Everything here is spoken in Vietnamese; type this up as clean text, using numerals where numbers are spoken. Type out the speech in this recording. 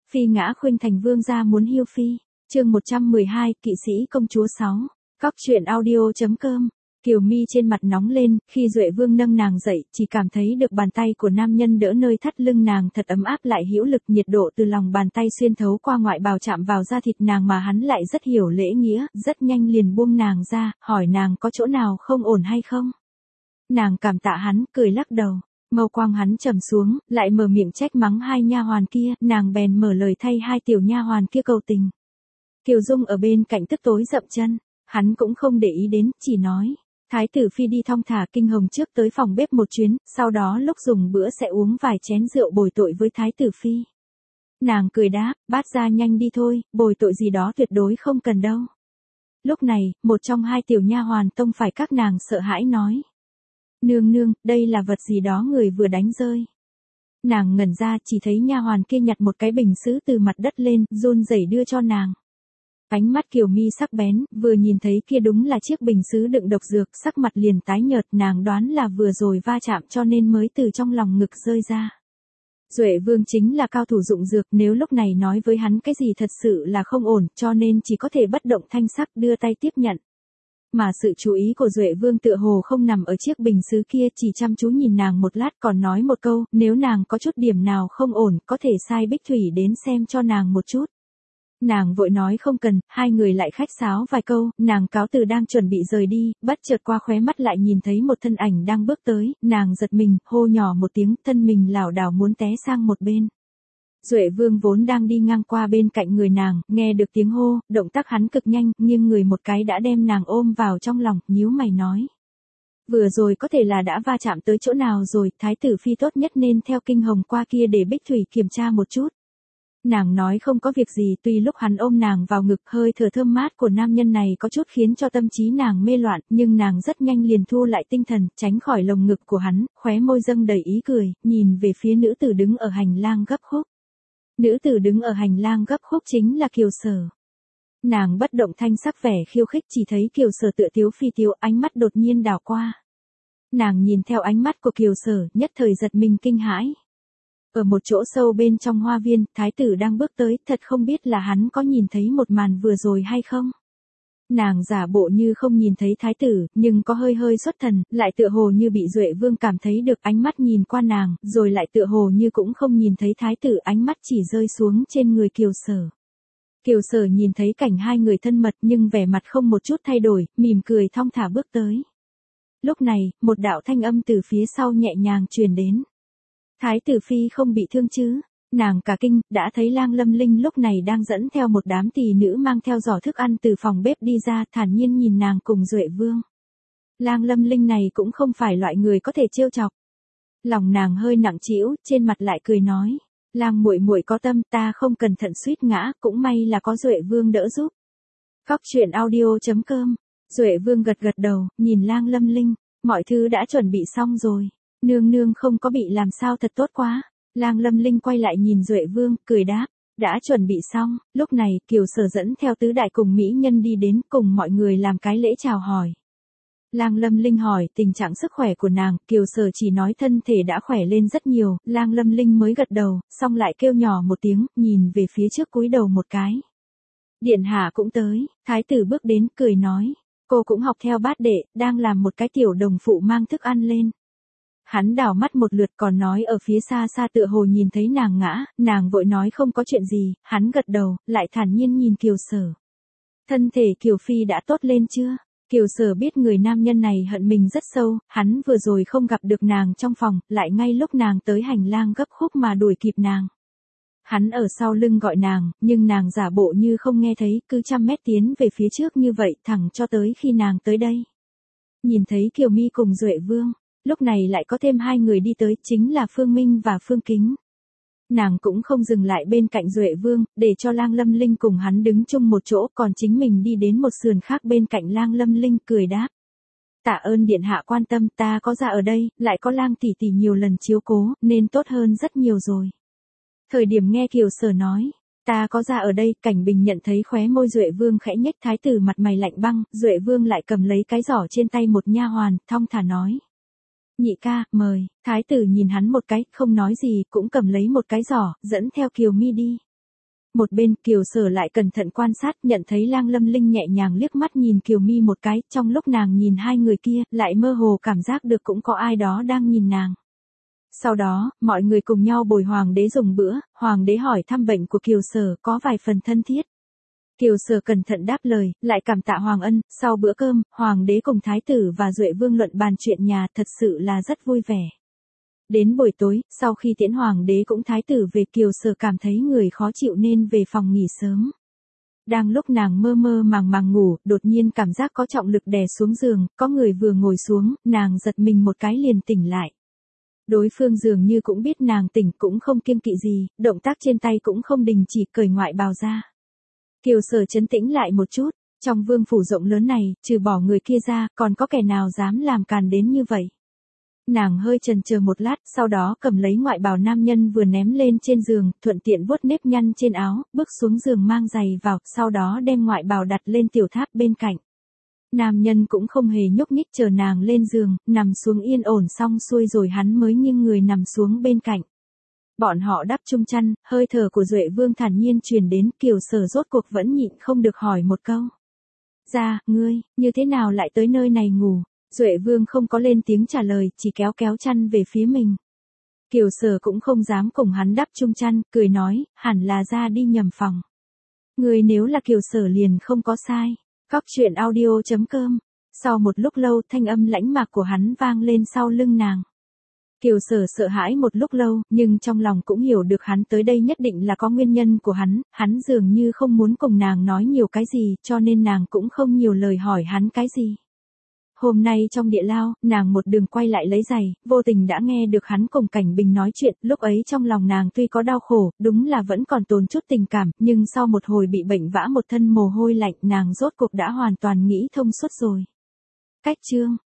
Phi ngã khuynh thành vương gia muốn hiêu phi. Chương 112, kỵ sĩ công chúa 6. Cóc truyện audio.com. Kiều Mi trên mặt nóng lên, khi Duệ Vương nâng nàng dậy, chỉ cảm thấy được bàn tay của nam nhân đỡ nơi thắt lưng nàng thật ấm áp lại hữu lực, nhiệt độ từ lòng bàn tay xuyên thấu qua ngoại bào chạm vào da thịt nàng mà hắn lại rất hiểu lễ nghĩa, rất nhanh liền buông nàng ra, hỏi nàng có chỗ nào không ổn hay không. Nàng cảm tạ hắn, cười lắc đầu. Mâu quang hắn trầm xuống, lại mở miệng trách mắng hai nha hoàn kia, nàng bèn mở lời thay hai tiểu nha hoàn kia cầu tình. Kiều Dung ở bên cạnh tức tối dậm chân, hắn cũng không để ý đến, chỉ nói. Thái tử phi đi thong thả kinh hồng trước tới phòng bếp một chuyến, sau đó lúc dùng bữa sẽ uống vài chén rượu bồi tội với thái tử phi. Nàng cười đáp, bát gia nhanh đi thôi, bồi tội gì đó tuyệt đối không cần đâu. Lúc này, một trong hai tiểu nha hoàn tông phải các nàng sợ hãi nói. Nương nương, đây là vật gì đó người vừa đánh rơi. Nàng ngẩn ra chỉ thấy nha hoàn kia nhặt một cái bình sứ từ mặt đất lên, run rẩy đưa cho nàng. Ánh mắt Kiều Mi sắc bén, vừa nhìn thấy kia đúng là chiếc bình sứ đựng độc dược, sắc mặt liền tái nhợt, nàng đoán là vừa rồi va chạm cho nên mới từ trong lòng ngực rơi ra. Duệ Vương chính là cao thủ dụng dược, nếu lúc này nói với hắn cái gì thật sự là không ổn, cho nên chỉ có thể bất động thanh sắc đưa tay tiếp nhận. Mà sự chú ý của Duệ Vương tựa hồ không nằm ở chiếc bình sứ kia, chỉ chăm chú nhìn nàng một lát còn nói một câu, nếu nàng có chút điểm nào không ổn, có thể sai Bích Thủy đến xem cho nàng một chút. Nàng vội nói không cần, hai người lại khách sáo vài câu, nàng cáo từ đang chuẩn bị rời đi, bất chợt qua khóe mắt lại nhìn thấy một thân ảnh đang bước tới, nàng giật mình, hô nhỏ một tiếng, thân mình lảo đảo muốn té sang một bên. Duệ Vương vốn đang đi ngang qua bên cạnh người nàng, nghe được tiếng hô, động tác hắn cực nhanh, nghiêng người một cái đã đem nàng ôm vào trong lòng, nhíu mày nói. Vừa rồi có thể là đã va chạm tới chỗ nào rồi, thái tử phi tốt nhất nên theo kinh hồng qua kia để Bích Thủy kiểm tra một chút. Nàng nói không có việc gì, tuy lúc hắn ôm nàng vào ngực hơi thở thơm mát của nam nhân này có chút khiến cho tâm trí nàng mê loạn, nhưng nàng rất nhanh liền thu lại tinh thần, tránh khỏi lồng ngực của hắn, khóe môi dâng đầy ý cười, nhìn về phía nữ tử đứng ở hành lang gấp khúc. Nữ tử đứng ở hành lang gấp khúc chính là Kiều Sở. Nàng bất động thanh sắc vẻ khiêu khích, chỉ thấy Kiều Sở tựa tiếu phi tiếu, ánh mắt đột nhiên đảo qua. Nàng nhìn theo ánh mắt của Kiều Sở, nhất thời giật mình kinh hãi. Ở một chỗ sâu bên trong hoa viên, thái tử đang bước tới, thật không biết là hắn có nhìn thấy một màn vừa rồi hay không. Nàng giả bộ như không nhìn thấy thái tử, nhưng có hơi hơi xuất thần, lại tựa hồ như bị Duệ Vương cảm thấy được, ánh mắt nhìn qua nàng, rồi lại tựa hồ như cũng không nhìn thấy thái tử, ánh mắt chỉ rơi xuống trên người Kiều Sở. Kiều Sở nhìn thấy cảnh hai người thân mật nhưng vẻ mặt không một chút thay đổi, mỉm cười thong thả bước tới. Lúc này, một đạo thanh âm từ phía sau nhẹ nhàng truyền đến. Thái tử phi không bị thương chứ? Nàng cả kinh, đã thấy Lang Lâm Linh lúc này đang dẫn theo một đám tỳ nữ mang theo giỏ thức ăn từ phòng bếp đi ra, thản nhiên nhìn nàng cùng Duệ Vương. Lang Lâm Linh này cũng không phải loại người có thể trêu chọc. Lòng nàng hơi nặng trĩu, trên mặt lại cười nói, Lang muội muội có tâm, ta không cẩn thận suýt ngã, cũng may là có Duệ Vương đỡ giúp. Cóc truyện audio.com. Duệ Vương gật gật đầu, nhìn Lang Lâm Linh, mọi thứ đã chuẩn bị xong rồi. Nương nương không có bị làm sao, thật tốt quá. Lang Lâm Linh quay lại nhìn Duệ Vương, cười đáp, đã chuẩn bị xong. Lúc này, Kiều Sở dẫn theo tứ đại cùng mỹ nhân đi đến, cùng mọi người làm cái lễ chào hỏi. Lang Lâm Linh hỏi tình trạng sức khỏe của nàng, Kiều Sở chỉ nói thân thể đã khỏe lên rất nhiều, Lang Lâm Linh mới gật đầu, xong lại kêu nhỏ một tiếng, nhìn về phía trước cúi đầu một cái. Điện hạ cũng tới, thái tử bước đến, cười nói, cô cũng học theo bát đệ, đang làm một cái tiểu đồng phụ mang thức ăn lên. Hắn đảo mắt một lượt còn nói ở phía xa xa tựa hồ nhìn thấy nàng ngã, nàng vội nói không có chuyện gì, hắn gật đầu, lại thản nhiên nhìn Kiều Sở. Thân thể Kiều Phi đã tốt lên chưa? Kiều Sở biết người nam nhân này hận mình rất sâu, hắn vừa rồi không gặp được nàng trong phòng, lại ngay lúc nàng tới hành lang gấp khúc mà đuổi kịp nàng. Hắn ở sau lưng gọi nàng, nhưng nàng giả bộ như không nghe thấy, cứ 100 mét tiến về phía trước như vậy thẳng cho tới khi nàng tới đây. Nhìn thấy Kiều Mi cùng Duệ Vương. Lúc này lại có thêm hai người đi tới, chính là Phương Minh và Phương Kính. Nàng cũng không dừng lại bên cạnh Duệ Vương, để cho Lang Lâm Linh cùng hắn đứng chung một chỗ, còn chính mình đi đến một sườn khác bên cạnh Lang Lâm Linh, cười đáp. Tạ ơn điện hạ quan tâm, ta có ra ở đây, lại có Lang tỷ tỷ nhiều lần chiếu cố, nên tốt hơn rất nhiều rồi. Thời điểm nghe Kiều Sở nói, ta có ra ở đây, Cảnh Bình nhận thấy khóe môi Duệ Vương khẽ nhếch, thái tử mặt mày lạnh băng, Duệ Vương lại cầm lấy cái giỏ trên tay một nha hoàn, thong thả nói. Nhị ca, mời. Thái tử nhìn hắn một cái, không nói gì, cũng cầm lấy một cái giỏ, dẫn theo Kiều Mi đi. Một bên Kiều Sở lại cẩn thận quan sát, nhận thấy Lang Lâm Linh nhẹ nhàng liếc mắt nhìn Kiều Mi một cái, trong lúc nàng nhìn hai người kia, lại mơ hồ cảm giác được cũng có ai đó đang nhìn nàng. Sau đó, mọi người cùng nhau bồi hoàng đế dùng bữa, hoàng đế hỏi thăm bệnh của Kiều Sở có vài phần thân thiết. Kiều Sở cẩn thận đáp lời, lại cảm tạ Hoàng Ân, sau bữa cơm, hoàng đế cùng thái tử và Duệ Vương luận bàn chuyện nhà, thật sự là rất vui vẻ. Đến buổi tối, sau khi tiễn hoàng đế cũng thái tử về, Kiều Sở cảm thấy người khó chịu nên về phòng nghỉ sớm. Đang lúc nàng mơ mơ màng màng ngủ, đột nhiên cảm giác có trọng lực đè xuống giường, có người vừa ngồi xuống, nàng giật mình một cái liền tỉnh lại. Đối phương dường như cũng biết nàng tỉnh, cũng không kiêng kỵ gì, động tác trên tay cũng không đình chỉ, cởi ngoại bào ra. Kiều Sở trấn tĩnh lại một chút, trong vương phủ rộng lớn này, trừ bỏ người kia ra, còn có kẻ nào dám làm càn đến như vậy. Nàng hơi chần chờ một lát, sau đó cầm lấy ngoại bào nam nhân vừa ném lên trên giường, thuận tiện vuốt nếp nhăn trên áo, bước xuống giường mang giày vào, sau đó đem ngoại bào đặt lên tiểu tháp bên cạnh. Nam nhân cũng không hề nhúc nhích, chờ nàng lên giường, nằm xuống yên ổn xong xuôi rồi hắn mới nghiêng người nằm xuống bên cạnh. Bọn họ đắp chung chăn, hơi thở của Duệ Vương thản nhiên truyền đến, Kiều Sở rốt cuộc vẫn nhịn không được hỏi một câu. Ngươi, như thế nào lại tới nơi này ngủ? Duệ Vương không có lên tiếng trả lời, chỉ kéo kéo chăn về phía mình. Kiều Sở cũng không dám cùng hắn đắp chung chăn, cười nói, hẳn là ra đi nhầm phòng. Ngươi nếu là Kiều Sở liền không có sai. Cóc truyện audio.com. Sau một lúc lâu, thanh âm lãnh mạc của hắn vang lên sau lưng nàng. Kiều Sở sợ hãi một lúc lâu, nhưng trong lòng cũng hiểu được hắn tới đây nhất định là có nguyên nhân của hắn dường như không muốn cùng nàng nói nhiều cái gì, cho nên nàng cũng không nhiều lời hỏi hắn cái gì. Hôm nay trong địa lao, nàng một đường quay lại lấy giày, vô tình đã nghe được hắn cùng Cảnh Bình nói chuyện, lúc ấy trong lòng nàng tuy có đau khổ, đúng là vẫn còn tồn chút tình cảm, nhưng sau một hồi bị bệnh vã một thân mồ hôi lạnh, nàng rốt cuộc đã hoàn toàn nghĩ thông suốt rồi. Cách chương